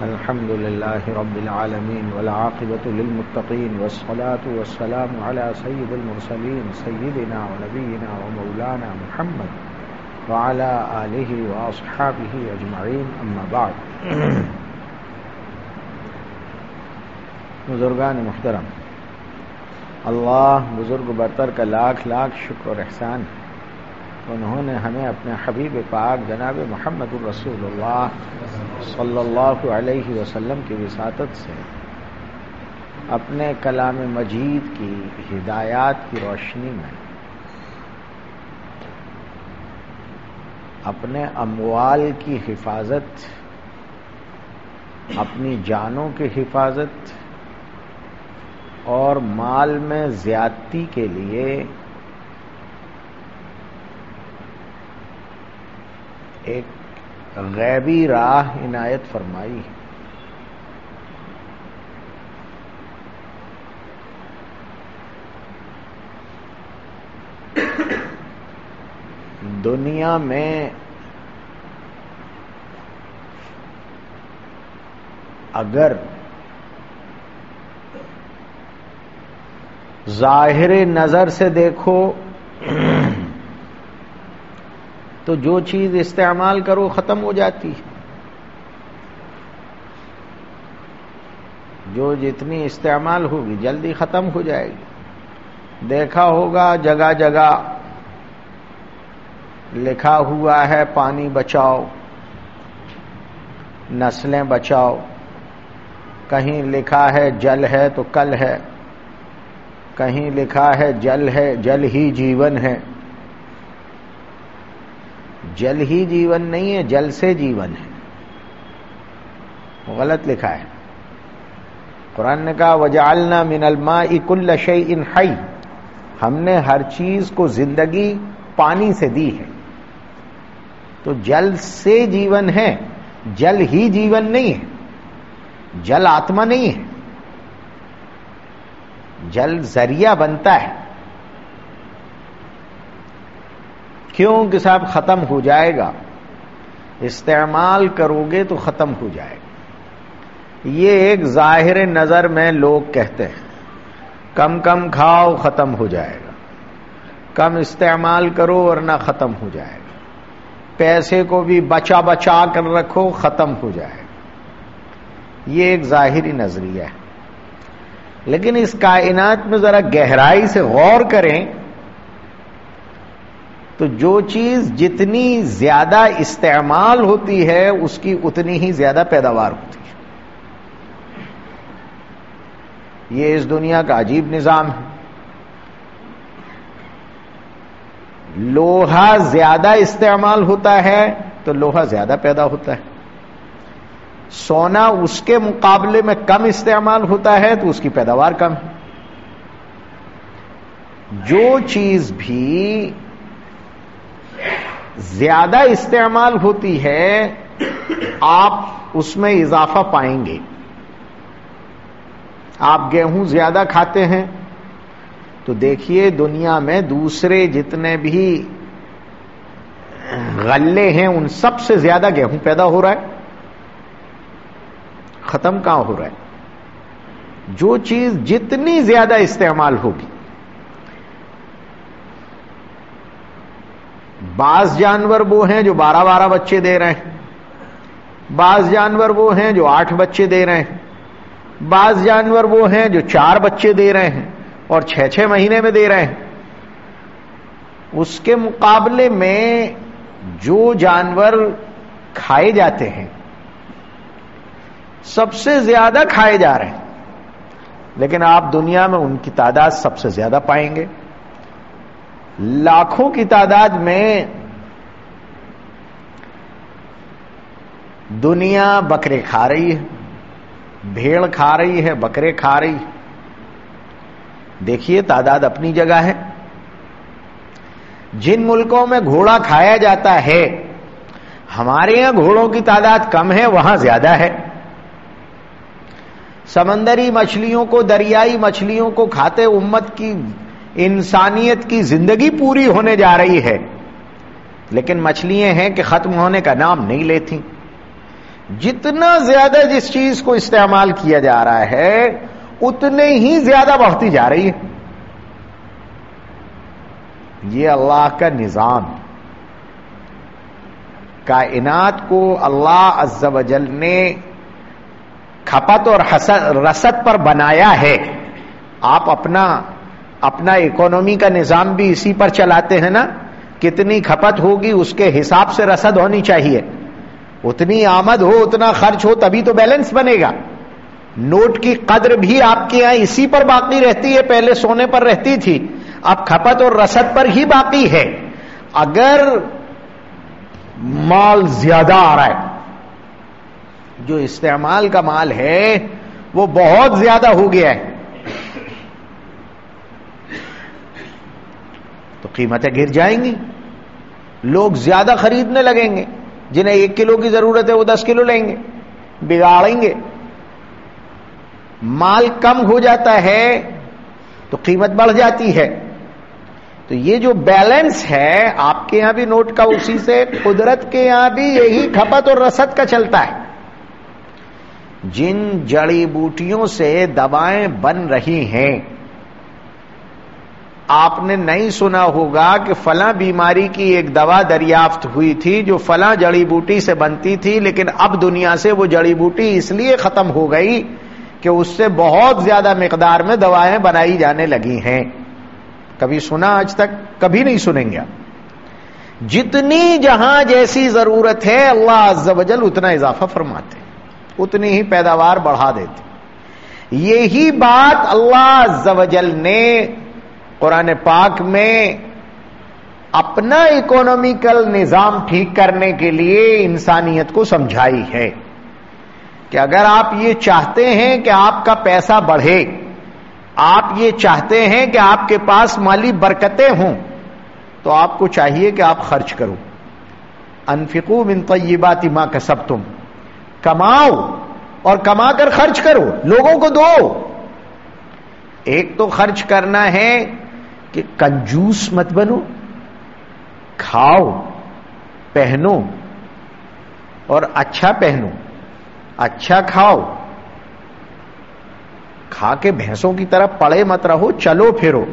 الحمد لله رب العالمين والعاقبة للمتقين والصلاة والسلام على سيد المرسلين سيدنا ونبينا ومولانا محمد وعلى آله وأصحابه أجمعين أما بعد. بزرگان محترم، اللہ بزرگ برتر کا لاکھ لاکھ شکر اور احسان. انہوں نے ہمیں اپنے حبیب پاک جناب محمد الرسول اللہ صلی اللہ علیہ وسلم کی وساطت سے اپنے کلام مجید کی ہدایات کی روشنی میں اپنے اموال کی حفاظت، اپنی جانوں کی حفاظت اور مال میں زیادتی کے لیے ایک غیبی راہ عنایت فرمائی. دنیا میں اگر ظاہر نظر سے دیکھو تو جو چیز استعمال کرو ختم ہو جاتی ہے. جو جتنی استعمال ہوگی جلدی ختم ہو جائے گی. دیکھا ہوگا جگہ جگہ لکھا ہوا ہے پانی بچاؤ، نسلیں بچاؤ. کہیں لکھا ہے جل ہے تو کل ہے، کہیں لکھا ہے جل ہے، جل ہی جیون ہے. جل ہی جیون نہیں ہے، جل سے جیون ہے، غلط لکھا ہے. قرآن نے کہا وَجَعَلْنَا مِنَ الْمَاءِ كُلَّ شَيْءٍ حَيٍّ، ہم نے ہر چیز کو زندگی پانی سے دی ہے. تو جل سے جیون ہے، جل ہی جیون نہیں ہے. جل آتما نہیں ہے، جل ذریعہ بنتا ہے. کیوں کہ صاحب ختم ہو جائے گا، استعمال کرو گے تو ختم ہو جائے گا. یہ ایک ظاہر نظر میں لوگ کہتے ہیں کم کم کھاؤ ختم ہو جائے گا، کم استعمال کرو ورنہ ختم ہو جائے گا، پیسے کو بھی بچا بچا کر رکھو ختم ہو جائے گا. یہ ایک ظاہری نظریہ ہے. لیکن اس کائنات میں ذرا گہرائی سے غور کریں تو جو چیز جتنی زیادہ استعمال ہوتی ہے اس کی اتنی ہی زیادہ پیداوار ہوتی ہے. یہ اس دنیا کا عجیب نظام ہے. لوہا زیادہ استعمال ہوتا ہے تو لوہا زیادہ پیدا ہوتا ہے. سونا اس کے مقابلے میں کم استعمال ہوتا ہے تو اس کی پیداوار کم ہے. جو چیز بھی زیادہ استعمال ہوتی ہے آپ اس میں اضافہ پائیں گے. آپ گیہوں زیادہ کھاتے ہیں تو دیکھیے دنیا میں دوسرے جتنے بھی غلے ہیں ان سب سے زیادہ گیہوں پیدا ہو رہا ہے. ختم کہاں ہو رہا ہے؟ جو چیز جتنی زیادہ استعمال ہوگی. بعض جانور وہ ہیں جو 12 بچے دے رہے ہیں، بعض جانور وہ ہیں جو 8 بچے دے رہے ہیں، بعض جانور وہ ہیں جو 4 بچے دے رہے ہیں اور 6 مہینے میں دے رہے ہیں. اس کے مقابلے میں جو جانور کھائے جاتے ہیں سب سے زیادہ کھائے جا رہے ہیں، لیکن آپ دنیا میں ان کی تعداد سب سے زیادہ پائیں گے. لاکھوں کی تعداد میں دنیا بکرے کھا رہی ہے، بھیڑ کھا رہی ہے، بکرے کھا رہی ہے. دیکھیے تعداد اپنی جگہ ہے. جن ملکوں میں گھوڑا کھایا جاتا ہے ہمارے یہاں گھوڑوں کی تعداد کم ہے، وہاں زیادہ ہے. سمندری مچھلیوں کو، دریائی مچھلیوں کو کھاتے امت کی، انسانیت کی زندگی پوری ہونے جا رہی ہے، لیکن مچھلیاں ہیں کہ ختم ہونے کا نام نہیں لیتی. جتنا زیادہ جس چیز کو استعمال کیا جا رہا ہے اتنے ہی زیادہ بڑھتی جا رہی ہے. یہ اللہ کا نظام. کائنات کو اللہ عز و جل نے کھپت اور رسد پر بنایا ہے. آپ اپنا اکانومی کا نظام بھی اسی پر چلاتے ہیں نا. کتنی کھپت ہوگی اس کے حساب سے رسد ہونی چاہیے. اتنی آمد ہو اتنا خرچ ہو تبھی تو بیلنس بنے گا. نوٹ کی قدر بھی آپ کے یہاں اسی پر باقی رہتی ہے. پہلے سونے پر رہتی تھی, اب کھپت اور رسد پر ہی باقی ہے. اگر مال زیادہ آ رہا ہے, جو استعمال کا مال ہے وہ بہت زیادہ ہو گیا ہے, تو قیمتیں گر جائیں گی. لوگ زیادہ خریدنے لگیں گے. جنہیں 1 کلو کی ضرورت ہے وہ 10 کلو لیں گے, بگاڑیں گے. مال کم ہو جاتا ہے تو قیمت بڑھ جاتی ہے. تو یہ جو بیلنس ہے آپ کے یہاں بھی نوٹ کا اسی سے, قدرت کے یہاں بھی یہی کھپت اور رسد کا چلتا ہے. جن جڑی بوٹیوں سے دوائیں بن رہی ہیں, آپ نے نہیں سنا ہوگا کہ فلاں بیماری کی ایک دوا دریافت ہوئی تھی جو فلاں جڑی بوٹی سے بنتی تھی, لیکن اب دنیا سے وہ جڑی بوٹی اس لیے ختم ہو گئی کہ اس سے بہت زیادہ مقدار میں دوائیں بنائی جانے لگی ہیں. کبھی سنا آج تک؟ کبھی نہیں سنیں گے. جتنی جہاں جیسی ضرورت ہے اللہ عز و جل اتنا اضافہ فرماتے, اتنی ہی پیداوار بڑھا دیتے. یہی بات اللہ عز و جل نے قرآن پاک میں اپنا اکانومیکل نظام ٹھیک کرنے کے لیے انسانیت کو سمجھائی ہے کہ اگر آپ یہ چاہتے ہیں کہ آپ کا پیسہ بڑھے, آپ یہ چاہتے ہیں کہ آپ کے پاس مالی برکتیں ہوں, تو آپ کو چاہیے کہ آپ خرچ کرو. انفقوا من طیبات ما کسبتم, کماؤ اور کما کر خرچ کرو, لوگوں کو دو. ایک تو خرچ کرنا ہے کہ کنجوس مت بنو, کھاؤ پہنو اور اچھا پہنو, اچھا کھاؤ, کھا کے بھینسوں کی طرح پڑے مت رہو, چلو پھرو.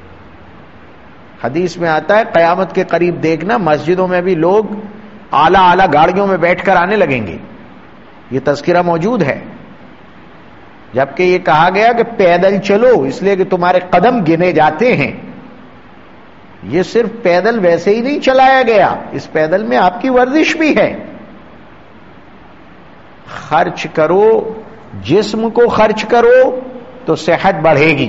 حدیث میں آتا ہے قیامت کے قریب دیکھنا مسجدوں میں بھی لوگ اعلیٰ گاڑیوں میں بیٹھ کر آنے لگیں گے. یہ تذکرہ موجود ہے. جبکہ یہ کہا گیا کہ پیدل چلو, اس لیے کہ تمہارے قدم گنے جاتے ہیں. یہ صرف پیدل ویسے ہی نہیں چلایا گیا, اس پیدل میں آپ کی ورزش بھی ہے. خرچ کرو, جسم کو خرچ کرو تو صحت بڑھے گی.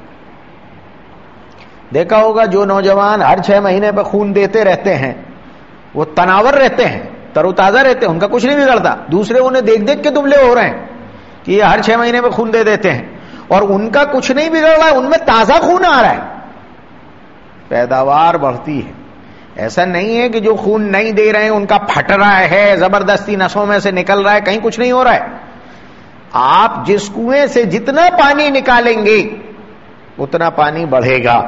دیکھا ہوگا جو نوجوان ہر 6 مہینے پہ خون دیتے رہتے ہیں وہ تناور رہتے ہیں, تر و تازہ رہتے ہیں, ان کا کچھ نہیں بگڑتا. دوسرے انہیں دیکھ دیکھ کے دبلے ہو رہے ہیں کہ یہ ہر 6 مہینے پہ خون دے دیتے ہیں اور ان کا کچھ نہیں بگڑ رہا ہے, ان میں تازہ خون آ رہا ہے, پیداوار بڑھتی ہے. ایسا نہیں ہے کہ جو خون نہیں دے رہے ہیں ان کا پھٹ رہا ہے, زبردستی نسوں میں سے نکل رہا ہے, کہیں کچھ نہیں ہو رہا ہے. آپ جس کنویں سے جتنا پانی نکالیں گے اتنا پانی بڑھے گا,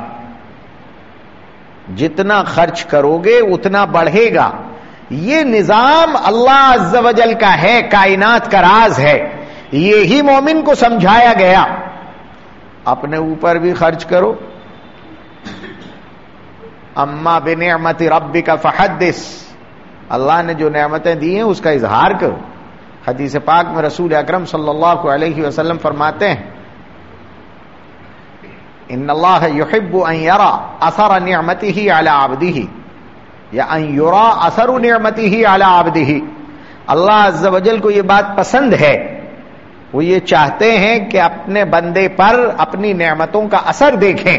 جتنا خرچ کرو گے اتنا بڑھے گا. یہ نظام اللہ عز و جل کا ہے, کائنات کا راز ہے. یہی مومن کو سمجھایا گیا. اپنے اوپر بھی خرچ کرو. اما بنعمت ربک فحدث, اللہ نے جو نعمتیں دی ہیں اس کا اظہار کرو. حدیث پاک میں رسول اکرم صلی اللہ علیہ وسلم فرماتے ہیں ان اللہ یحب ان یرى اثر نعمته علی عبده یا ان یرى اثر نعمته علی عبده. اللہ عز و جل کو یہ بات پسند ہے, وہ یہ چاہتے ہیں کہ اپنے بندے پر اپنی نعمتوں کا اثر دیکھیں.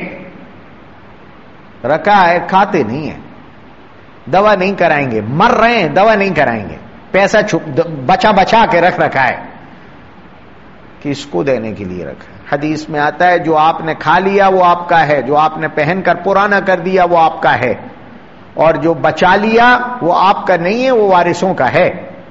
رکھا ہے, کھاتے نہیں ہیں, دوا نہیں کرائیں گے, مر رہے ہیں دوا نہیں کرائیں گے, پیسہ بچا کے رکھ رکھا ہے, کس کو دینے کے لیے رکھا ہے. حدیث میں آتا ہے جو آپ نے کھا لیا وہ آپ کا ہے, جو آپ نے پہن کر پرانا کر دیا وہ آپ کا ہے, اور جو بچا لیا وہ آپ کا نہیں ہے, وہ وارثوں کا ہے,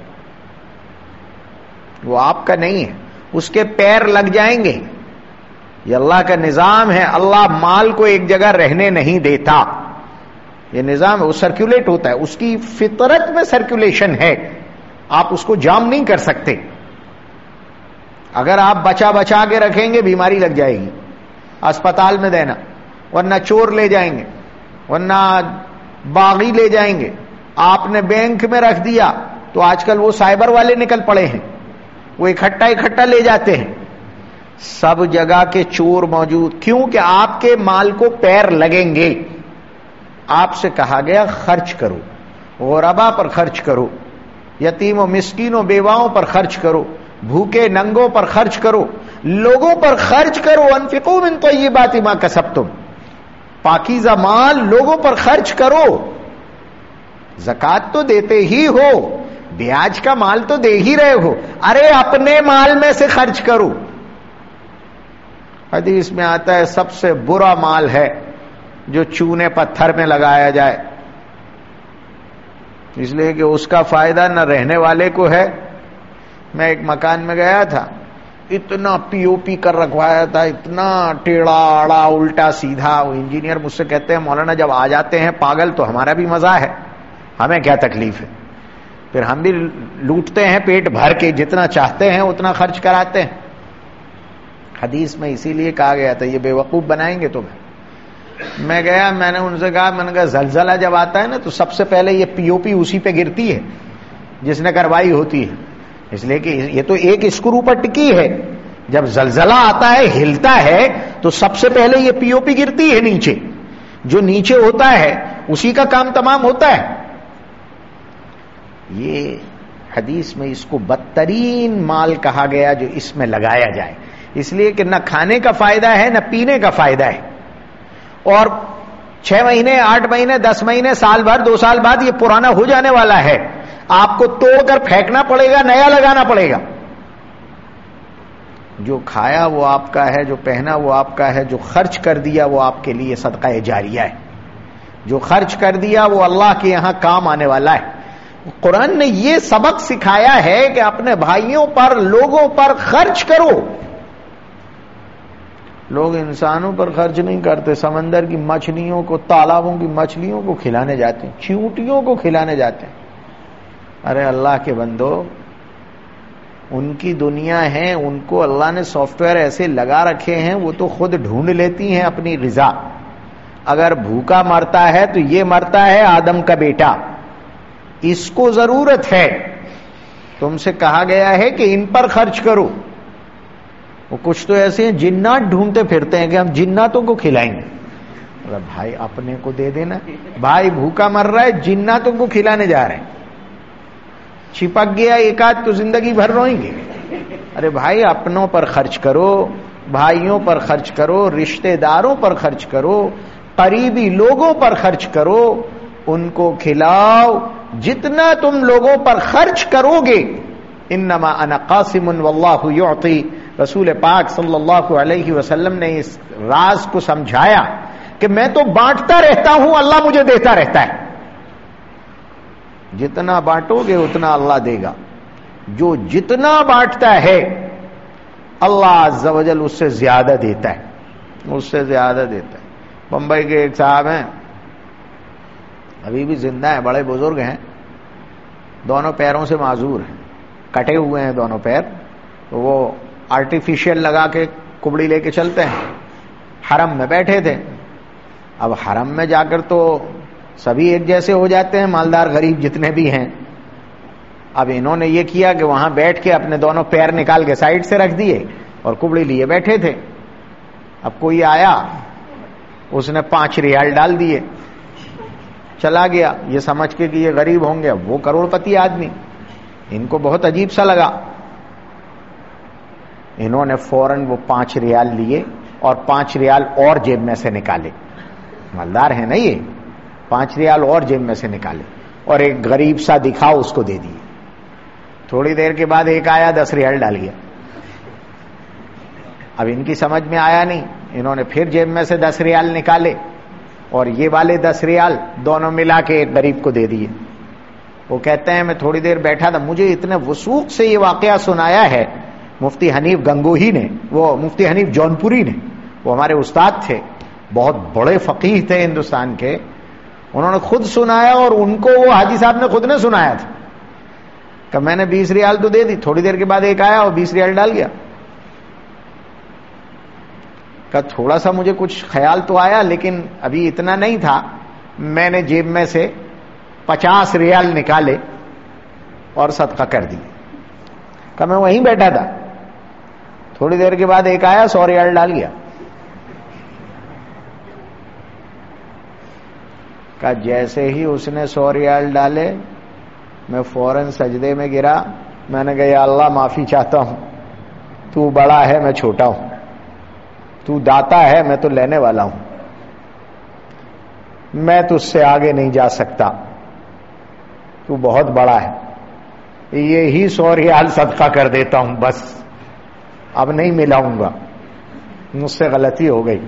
وہ آپ کا نہیں ہے, اس کے پیر لگ جائیں گے. یہ اللہ کا نظام ہے. اللہ مال کو ایک جگہ رہنے نہیں دیتا, یہ نظام ہے, وہ سرکولیٹ ہوتا ہے, اس کی فطرت میں سرکولیشن ہے. آپ اس کو جام نہیں کر سکتے. اگر آپ بچا کے رکھیں گے بیماری لگ جائے گی, اسپتال میں دینا, ورنہ چور لے جائیں گے, ورنہ باغی لے جائیں گے. آپ نے بینک میں رکھ دیا تو آج کل وہ سائبر والے نکل پڑے ہیں, وہ اکٹھا لے جاتے ہیں. سب جگہ کے چور موجود, کیوں کہ آپ کے مال کو پیر لگیں گے. آپ سے کہا گیا خرچ کرو, غربا پر خرچ کرو, یتیم و مسکین و بیواؤں پر خرچ کرو, بھوکے ننگوں پر خرچ کرو, لوگوں پر خرچ کرو. انفقوا من طیبات ما کسبتم, پاکیزہ مال لوگوں پر خرچ کرو. زکات تو دیتے ہی ہو, بیاج کا مال تو دے ہی رہے ہو, ارے اپنے مال میں سے خرچ کرو. حدیث میں آتا ہے سب سے برا مال ہے جو چونے پتھر میں لگایا جائے, اس لیے کہ اس کا فائدہ نہ رہنے والے کو ہے. میں ایک مکان میں گیا تھا, اتنا پی او پی کر رکھوایا تھا, اتنا ٹیڑھا آڑا الٹا سیدھا. وہ انجینئر مجھ سے کہتے ہیں مولانا جب آ جاتے ہیں پاگل تو ہمارا بھی مزہ ہے, ہمیں کیا تکلیف ہے, پھر ہم بھی لوٹتے ہیں پیٹ بھر کے, جتنا چاہتے ہیں اتنا خرچ کراتے ہیں. حدیث میں اسی لیے کہا گیا تھا یہ بے وقوف بنائیں گے تمہیں. میں گیا, میں نے ان سے کہا زلزلہ جب آتا ہے نا تو سب سے پہلے یہ پی او پی اسی پہ گرتی ہے جس نے کروائی ہوتی ہے, اس لیے کہ یہ تو ایک اسکرو پر ٹکی ہے. جب زلزلہ آتا ہے ہلتا ہے تو سب سے پہلے یہ پی او پی گرتی ہے نیچے, جو نیچے ہوتا ہے اسی کا کام تمام ہوتا ہے. یہ حدیث میں اس کو بدترین مال کہا گیا جو اس میں لگایا جائے, اس لیے کہ نہ کھانے کا فائدہ ہے نہ پینے کا فائدہ ہے, اور 6 مہینے 8 مہینے 10 مہینے سال بھر 2 سال بعد یہ پرانا ہو جانے والا ہے. آپ کو توڑ کر پھینکنا پڑے گا, نیا لگانا پڑے گا. جو کھایا وہ آپ کا ہے, جو پہنا وہ آپ کا ہے, جو خرچ کر دیا وہ آپ کے لیے صدقہ جاریہ ہے, جو خرچ کر دیا وہ اللہ کے یہاں کام آنے والا ہے. قرآن نے یہ سبق سکھایا ہے کہ اپنے بھائیوں پر لوگوں پر خرچ کرو. لوگ انسانوں پر خرچ نہیں کرتے, سمندر کی مچھلیوں کو, تالابوں کی مچھلیوں کو کھلانے جاتے ہیں, چیونٹیوں کو کھلانے جاتے ہیں. ارے اللہ کے بندو, ان کی دنیا ہے, ان کو اللہ نے سافٹ ویئر ایسے لگا رکھے ہیں, وہ تو خود ڈھونڈ لیتی ہیں اپنی غذا. اگر بھوکا مرتا ہے تو یہ مرتا ہے آدم کا بیٹا, اس کو ضرورت ہے. تم سے کہا گیا ہے کہ ان پر خرچ کرو. وہ کچھ تو ایسے ہیں جنات ڈھونڈتے پھرتے ہیں کہ ہم جناتوں کو کھلائیں گے. بھائی اپنے کو دے دینا, بھائی بھوکا مر رہا ہے, جناتوں کو کھلانے جا رہے ہیں, چھپک گیا ایک آدھ تو زندگی بھر روئیں گے. ارے بھائی اپنوں پر خرچ کرو, بھائیوں پر خرچ کرو, رشتہ داروں پر خرچ کرو, قریبی لوگوں پر خرچ کرو, ان کو کھلاؤ. جتنا تم لوگوں پر خرچ کرو گے, انما انا قاسم واللہ یعطی, رسول پاک صلی اللہ علیہ وسلم نے اس راز کو سمجھایا کہ میں تو بانٹتا رہتا ہوں, اللہ مجھے دیتا رہتا ہے. جتنا بانٹو گے اتنا اللہ دے گا. جو جتنا بانٹتا ہے اللہ عز و جل اس سے زیادہ دیتا ہے, اس سے زیادہ دیتا ہے. بمبئی کے ایک صاحب ہیں, ابھی بھی زندہ ہیں, بڑے بزرگ ہیں, دونوں پیروں سے معذور ہیں, کٹے ہوئے ہیں دونوں پیر. تو وہ آرٹیفیشل لگا کے کبڑی لے کے چلتے ہیں. حرم میں بیٹھے تھے. اب حرم میں جا کر تو سبھی ایک جیسے ہو جاتے ہیں, مالدار غریب جتنے بھی ہیں. اب انہوں نے یہ کیا کہ وہاں بیٹھ کے اپنے دونوں پیر نکال کے سائڈ سے رکھ دیے اور کبڑی لیے بیٹھے تھے. اب کوئی آیا, اس نے 5 ریال ڈال دیے, چلا گیا, یہ سمجھ کے کہ یہ غریب ہوں گے, اب وہ کروڑ پتی آدمی. ان کو بہت عجیب سا لگا. انہوں نے فوراً وہ 5 ریال لیے اور 5 ریال اور جیب میں سے نکالے. مالدار ہے نا یہ, 5 ریال اور جیب میں سے نکالے اور ایک غریب سا دکھا اس کو دے دیے. تھوڑی دیر کے بعد ایک آیا 10 ریال ڈال گیا. اب ان کی سمجھ میں آیا نہیں, انہوں نے پھر جیب میں سے 10 ریال نکالے اور یہ والے 10 ریال دونوں ملا کے ایک غریب کو دے دیے. وہ کہتے ہیں میں تھوڑی دیر بیٹھا تھا, مجھے اتنے وثوق سے یہ واقعہ سنایا ہے مفتی حنیف گنگوہی نے, وہ مفتی حنیف جونپوری نے, وہ ہمارے استاد تھے, بہت بڑے فقیہ تھے ہندوستان کے. انہوں نے خود سنایا اور ان کو وہ حاجی صاحب نے خود نے سنایا تھا. کہ میں نے 20 ریال تو دے دی. تھوڑی دیر کے بعد ایک آیا اور 20 ریال ڈال گیا. کہ تھوڑا سا مجھے کچھ خیال تو آیا لیکن ابھی اتنا نہیں تھا. میں نے جیب میں سے 50 ریال نکالے اور صدقہ کر دی. کہ میں وہیں بیٹھا تھا, تھوڑی دیر کے بعد ایک آیا 100 ریال ڈال گیا. کہ جیسے ہی اس نے 100 ریال ڈالے میں فوراً سجدے میں گرا. میں نے کہا یا اللہ معافی چاہتا ہوں, تو بڑا ہے میں چھوٹا ہوں, تو داتا ہے میں تو لینے والا ہوں, میں تجھ سے آگے نہیں جا سکتا, تو بہت بڑا ہے, یہی 100 ریال صدقہ کر دیتا ہوں بس, اب نہیں ملاؤں گا, مجھ سے غلطی ہو گئی.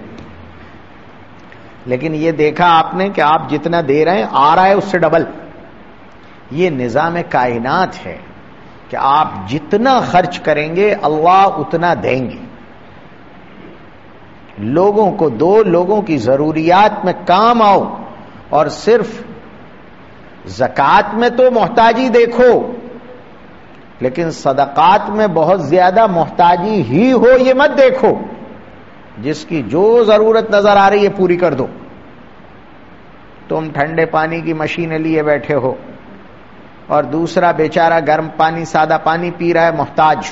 لیکن یہ دیکھا آپ نے کہ آپ جتنا دے رہے ہیں آ رہا ہے اس سے ڈبل. یہ نظام کائنات ہے کہ آپ جتنا خرچ کریں گے اللہ اتنا دیں گے. لوگوں کو دو, لوگوں کی ضروریات میں کام آؤ, اور صرف زکوٰۃ میں تو محتاجی دیکھو لیکن صدقات میں بہت زیادہ محتاجی ہی ہو یہ مت دیکھو. جس کی جو ضرورت نظر آ رہی ہے پوری کر دو. تم ٹھنڈے پانی کی مشینیں لیے بیٹھے ہو اور دوسرا بیچارہ گرم پانی سادہ پانی پی رہا ہے, محتاج.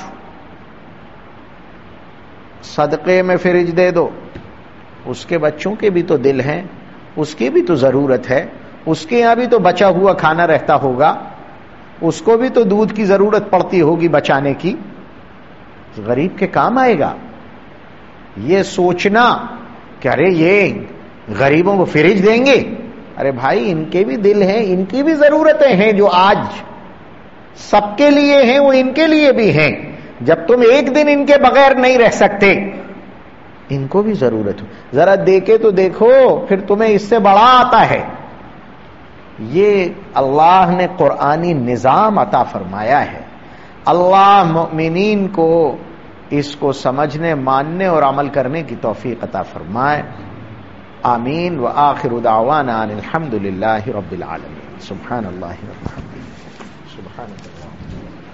صدقے میں فریج دے دو. اس کے بچوں کے بھی تو دل ہیں, اس کی بھی تو ضرورت ہے, اس کے یہاں بھی تو بچا ہوا کھانا رہتا ہوگا, اس کو بھی تو دودھ کی ضرورت پڑتی ہوگی بچانے کی. غریب کے کام آئے گا. یہ سوچنا کہ ارے یہ غریبوں کو فریج دیں گے, ارے بھائی ان کے بھی دل ہیں, ان کی بھی ضرورتیں ہیں جو آج سب کے لیے ہیں وہ ان کے لیے بھی ہیں. جب تم ایک دن ان کے بغیر نہیں رہ سکتے, ان کو بھی ضرورت ہو. ذرا دیکھے تو دیکھو, پھر تمہیں اس سے بڑا آتا ہے. یہ اللہ نے قرآنی نظام عطا فرمایا ہے. اللہ مؤمنین کو اس کو سمجھنے, ماننے اور عمل کرنے کی توفیق عطا فرمائے. آمین. وآخر دعوانا ان الحمد للہ رب العالمین. سبحان اللہ وبحمدہ. سبحان اللہ.